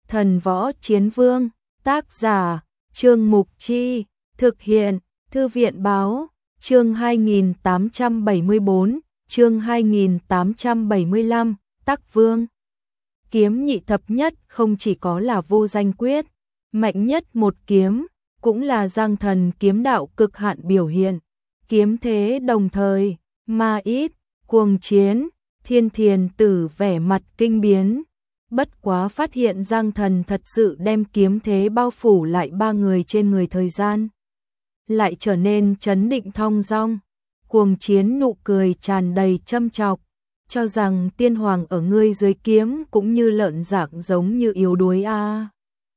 Thần Võ Chiến Vương, tác giả, Trương Mục Chi, thực hiện, Thư viện Báo, chương 2874, chương 2875, Tắc Vương. Kiếm nhị thập nhất không chỉ có là vô danh quyết, mạnh nhất một kiếm, cũng là Giang Thần kiếm đạo cực hạn biểu hiện. Kiếm thế đồng thời, ma ít, cuồng chiến, Thiên Thiền Tử vẻ mặt kinh biến. Bất quá phát hiện Giang Thần thật sự đem kiếm thế bao phủ lại ba người trên người, thời gian lại trở nên trấn định thong dong. Cuồng chiến nụ cười tràn đầy châm chọc, cho rằng tiên hoàng ở ngươi dưới kiếm cũng như lợn dạng giống như yếu đuối a.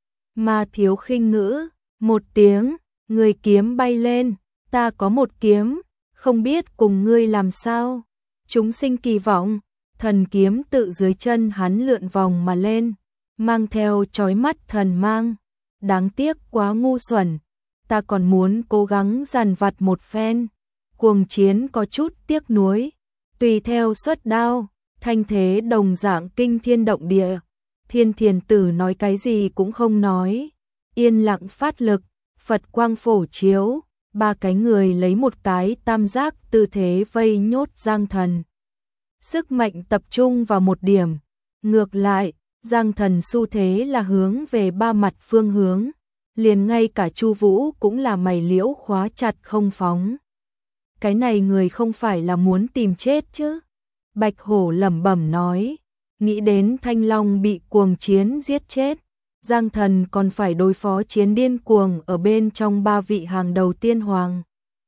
Ma thiếu khinh ngữ, một tiếng, người kiếm bay lên, ta có một kiếm, không biết cùng ngươi làm sao. Chúng sinh kỳ vọng, thần kiếm tự dưới chân hắn lượn vòng mà lên, mang theo chói mắt thần mang. Đáng tiếc quá ngu xuẩn, ta còn muốn cố gắng dằn vặt một phen. Cuồng chiến có chút tiếc nuối, tùy theo xuất đao, thanh thế đồng dạng kinh thiên động địa. Thiên Thiền Tử nói cái gì cũng không nói, yên lặng phát lực, Phật quang phổ chiếu, ba cái người lấy một cái tam giác tư thế vây nhốt Giang Thần. Sức mạnh tập trung vào một điểm, ngược lại, Giang Thần xu thế là hướng về ba mặt phương hướng, liền ngay cả Chu Vũ cũng là mày liễu khóa chặt không phóng. Cái này người không phải là muốn tìm chết chứ? Bạch Hổ lẩm bẩm nói, nghĩ đến Thanh Long bị cuồng chiến giết chết, Giang Thần còn phải đối phó chiến điên cuồng ở bên trong ba vị hàng đầu tiên hoàng.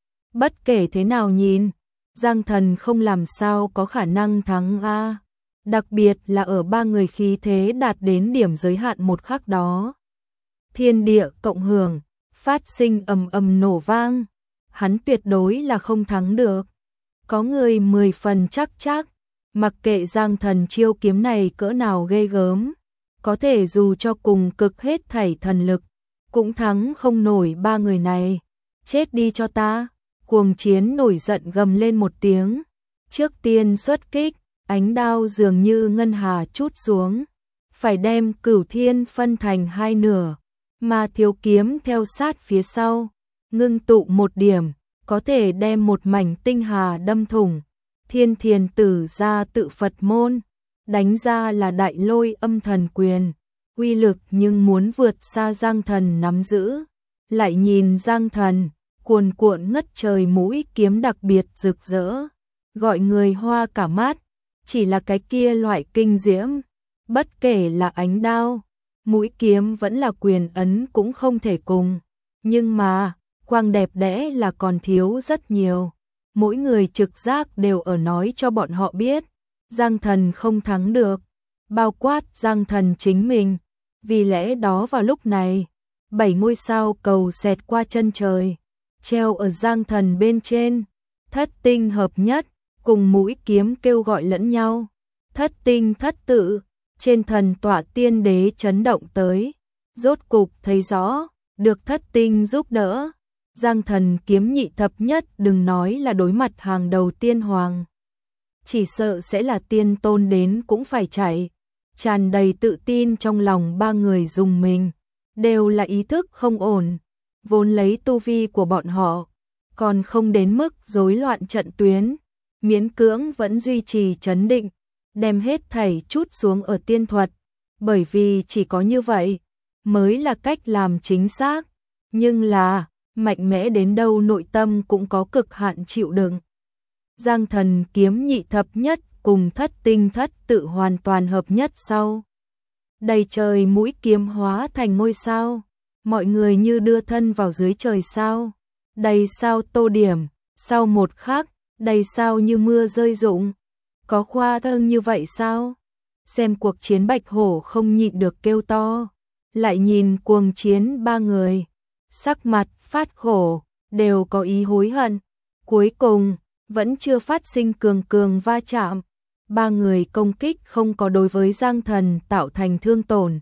Bất kể thế nào nhìn, Giang Thần không làm sao có khả năng thắng a, đặc biệt là ở ba người khí thế đạt đến điểm giới hạn một khắc đó. Thiên địa cộng hưởng, phát sinh ầm ầm nổ vang, hắn tuyệt đối là không thắng được. Có người 10 phần chắc, mặc kệ Giang Thần chiêu kiếm này cỡ nào ghê gớm, có thể dù cho cùng cực hết thảy thần lực, cũng thắng không nổi ba người này. Chết đi cho ta! Cuồng chiến nổi giận gầm lên một tiếng, trước tiên xuất kích, ánh đao dường như ngân hà trút xuống, phải đem Cửu Thiên phân thành hai nửa, mà thiếu kiếm theo sát phía sau, ngưng tụ một điểm, có thể đem một mảnh tinh hà đâm thủng. Thiên Thiền Tử ra tự Phật môn, đánh ra là Đại Lôi Âm Thần Quyền, uy lực nhưng muốn vượt xa Giang Thần nắm giữ. Lại nhìn Giang Thần, cuồn cuộn ngất trời mũi kiếm đặc biệt rực rỡ, gọi người hoa cả mắt, chỉ là cái kia loại kinh diễm, bất kể là ánh đao, mũi kiếm vẫn là quyền ấn cũng không thể cùng, nhưng mà, quang đẹp đẽ là còn thiếu rất nhiều. Mỗi người trực giác đều ở nói cho bọn họ biết, Giang Thần không thắng được, bao quát Giang Thần chính mình. Vì lẽ đó vào lúc này, 7 ngôi sao cầu xẹt qua chân trời, treo ở Giang Thần bên trên, thất tinh hợp nhất, cùng mũi kiếm kêu gọi lẫn nhau. Thất tinh thất tự, trên thần tọa tiên đế chấn động tới, rốt cục thấy rõ, được thất tinh giúp đỡ. Giang Thần kiếm nhị thập nhất đừng nói là đối mặt hàng đầu tiên hoàng, chỉ sợ sẽ là tiên tôn đến cũng phải chạy. Tràn đầy tự tin trong lòng ba người dùng mình, đều là ý thức không ổn, vốn lấy tu vi của bọn họ, còn không đến mức rối loạn trận tuyến, miễn cưỡng vẫn duy trì trấn định, đem hết thảy chút xuống ở tiên thuật, bởi vì chỉ có như vậy mới là cách làm chính xác, nhưng là mạnh mẽ đến đâu nội tâm cũng có cực hạn chịu đựng. Giang Thần kiếm nhị thập nhất cùng thất tinh thất tự hoàn toàn hợp nhất sau. Đầy trời mũi kiếm hóa thành ngôi sao, mọi người như đưa thân vào dưới trời sao. Đầy sao tô điểm, sau một khắc, đầy sao như mưa rơi rụng. Có khoa trương như vậy sao? Xem cuộc chiến Bạch Hổ không nhịn được kêu to, lại nhìn cuồng chiến ba người, sắc mặt phát khổ, đều có ý hối hận. Cuối cùng, vẫn chưa phát sinh cường cường va chạm. Ba người công kích không có đối với Giang Thần tạo thành thương tổn,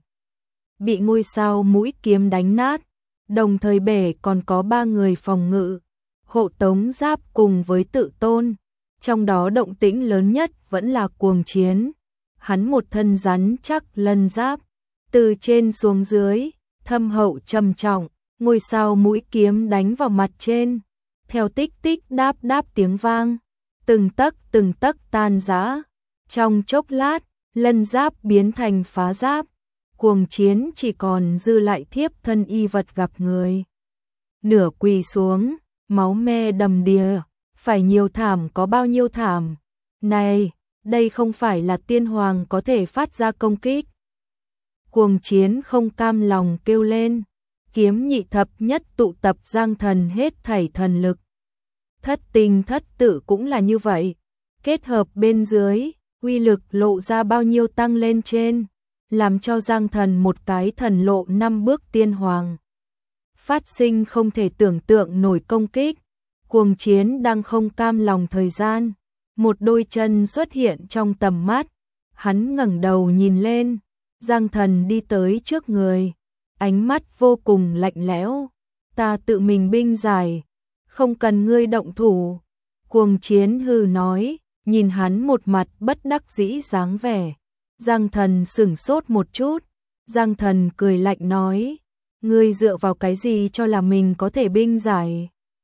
bị ngôi sao mũi kiếm đánh nát, đồng thời bể còn có ba người phòng ngự, hộ tống giáp cùng với tự tôn, trong đó động tĩnh lớn nhất vẫn là cuồng chiến. Hắn một thân rắn chắc lân giáp, Từ trên xuống dưới, thâm hậu trầm trọng, ngôi sao mũi kiếm đánh vào mặt trên, theo tích tích đáp đáp tiếng vang, từng tấc tan rã. Trong chốc lát, lân giáp biến thành phá giáp, cuồng chiến chỉ còn dư lại thiếp thân y vật gặp người. Nửa quỳ xuống, máu me đầm đìa, phải nhiều thảm có bao nhiêu thảm. Này, đây không phải là tiên hoàng có thể phát ra công kích. Cuồng chiến không cam lòng kêu lên, kiếm nhị thập nhất tụ tập giang thần hết thảy thần lực. Thất tinh thất tự cũng là như vậy, kết hợp bên dưới, uy lực lộ ra bao nhiêu tăng lên trên, làm cho giang thần một cái thần lộ 5 bước tiên hoàng. Phát sinh không thể tưởng tượng nổi công kích, cuồng chiến đang không cam lòng thời gian, một đôi chân xuất hiện trong tầm mắt, hắn ngẩng đầu nhìn lên, giang thần đi tới trước người, ánh mắt vô cùng lạnh lẽo, ta tự mình binh giải, không cần ngươi động thủ. Cuồng chiến hừ nói, nhìn hắn một mặt bất đắc dĩ dáng vẻ. Giang thần sửng sốt một chút, giang thần cười lạnh nói, ngươi dựa vào cái gì cho là mình có thể binh giải?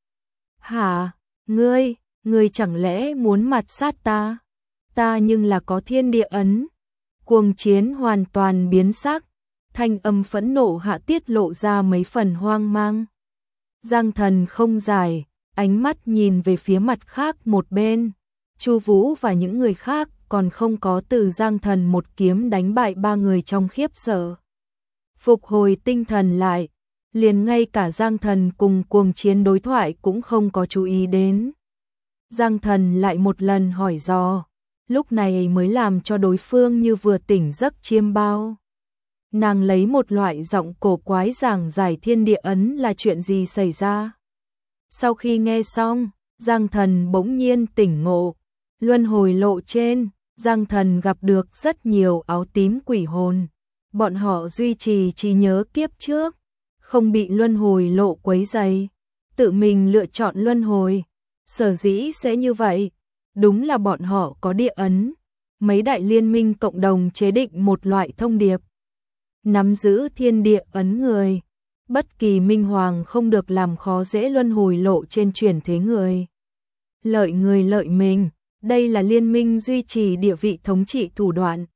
Hả, ngươi chẳng lẽ muốn mặt sát ta? Ta nhưng là có thiên địa ấn. Cuồng chiến hoàn toàn biến sắc, thanh âm phẫn nộ hạ tiết lộ ra mấy phần hoang mang. Giang thần không giải, ánh mắt nhìn về phía mặt khác một bên. Chu Vũ và những người khác còn không có từ giang thần một kiếm đánh bại 3 người trong khiếp sợ. Phục hồi tinh thần lại, liền ngay cả giang thần cùng cuồng chiến đối thoại cũng không có chú ý đến. Giang thần lại một lần hỏi dò, lúc này mới làm cho đối phương như vừa tỉnh giấc chiêm bao. Nàng lấy một loại giọng cổ quái giảng giải thiên địa ấn là chuyện gì xảy ra. Sau khi nghe xong, giang thần bỗng nhiên tỉnh ngộ. Luân hồi lộ trên, giang thần gặp được rất nhiều áo tím quỷ hồn. Bọn họ duy trì trí nhớ kiếp trước, không bị luân hồi lộ quấy rầy, tự mình lựa chọn luân hồi. Sở dĩ sẽ như vậy, đúng là bọn họ có địa ấn. Mấy đại liên minh cộng đồng chế định một loại thông điệp. Nắm giữ thiên địa ấn người, bất kỳ minh hoàng không được làm khó dễ luân hồi lộ trên chuyển thế người. Lợi người lợi mình, đây là liên minh duy trì địa vị thống trị thủ đoạn.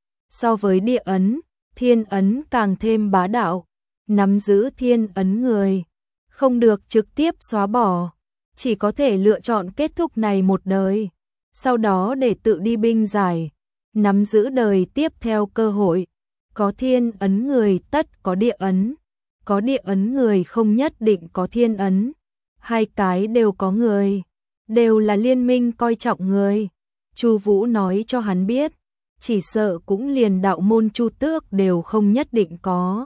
So với địa ấn, thiên ấn càng thêm bá đạo, nắm giữ thiên ấn người, không được trực tiếp xóa bỏ, chỉ có thể lựa chọn kết thúc này một đời, sau đó để tự đi binh giải, nắm giữ đời tiếp theo cơ hội. Có thiên ấn người tất có địa ấn, có địa ấn người không nhất định có thiên ấn, hai cái đều có người, đều là liên minh coi trọng người. Chu Vũ nói cho hắn biết, chỉ sợ cũng liền đạo môn Chu Tước đều không nhất định có.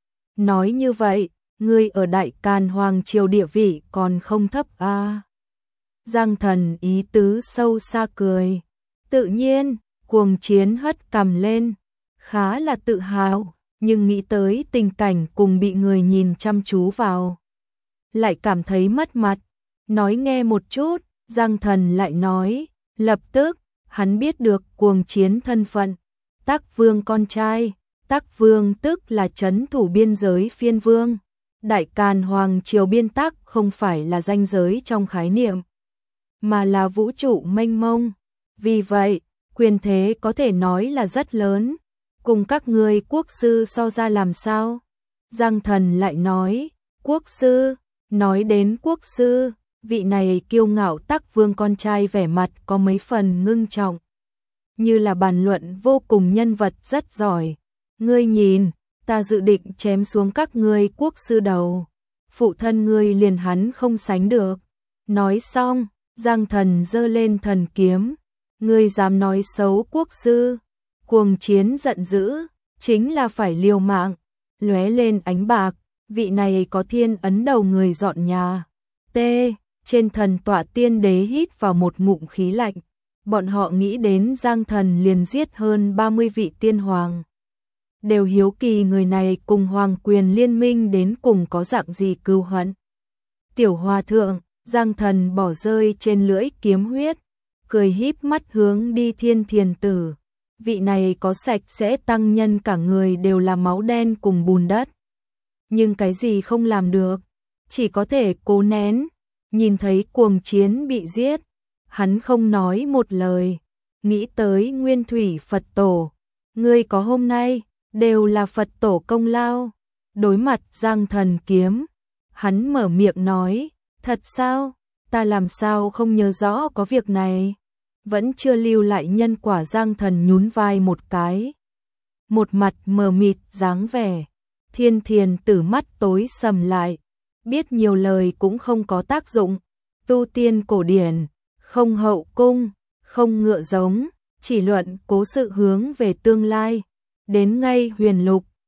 Nói như vậy, ngươi ở Đại Càn Hoàng triều địa vị còn không thấp a? Giang thần ý tứ sâu xa cười. Tự nhiên, cuồng chiến hất cằm lên, khá là tự hào, nhưng nghĩ tới tình cảnh cùng bị người nhìn chăm chú vào, lại cảm thấy mất mặt. Nói nghe một chút, Giang thần lại nói, lập tức, hắn biết được cuồng chiến thân phận, Tắc Vương con trai. Tắc Vương tức là trấn thủ biên giới phiên vương. Đại Càn Hoàng triều biên tắc không phải là ranh giới trong khái niệm, mà là vũ trụ mênh mông. Vì vậy, quyền thế có thể nói là rất lớn. Cùng các ngươi quốc sư so ra làm sao? Giang thần lại nói, quốc sư, nói đến quốc sư, vị này kiêu ngạo Tắc Vương con trai vẻ mặt có mấy phần ngưng trọng, như là bàn luận vô cùng nhân vật rất giỏi. Ngươi nhìn, ta dự định chém xuống các ngươi quốc sư đầu, phụ thân ngươi liền hắn không sánh được. Nói xong, Giang thần giơ lên thần kiếm, ngươi dám nói xấu quốc sư? Cuồng chiến giận dữ, chính là phải liều mạng, lóe lên ánh bạc, vị này có thiên ấn đầu người dọn nhà. T, trên thần tọa tiên đế hít vào một ngụm khí lạnh, bọn họ nghĩ đến Giang thần liền giết hơn 30 vị tiên hoàng. Đều hiếu kỳ người này cùng hoàng quyền liên minh đến cùng có dạng gì cừu hận. Tiểu hòa thượng, Giang thần bỏ rơi trên lưỡi kiếm huyết, cười híp mắt hướng đi Thiên Thiền Tử. vị này có sạch sẽ tăng nhân cả người đều là máu đen cùng bùn đất. Nhưng cái gì không làm được, chỉ có thể cố nén, nhìn thấy cuồng chiến bị giết, hắn không nói một lời, nghĩ tới Nguyên Thủy Phật Tổ, ngươi có hôm nay, đều là Phật Tổ công lao. Đối mặt Giang Thần Kiếm, hắn mở miệng nói, thật sao, ta làm sao không nhớ rõ có việc này, vẫn chưa lưu lại nhân quả. Giang Thần nhún vai một cái, một mặt mờ mịt dáng vẻ. Thiên Thiền Tử mắt tối sầm lại, biết nhiều lời cũng không có tác dụng, tu tiên cổ điển, không hậu cung, không ngựa giống, chỉ luận cố sự hướng về tương lai, đến ngay huyền lục,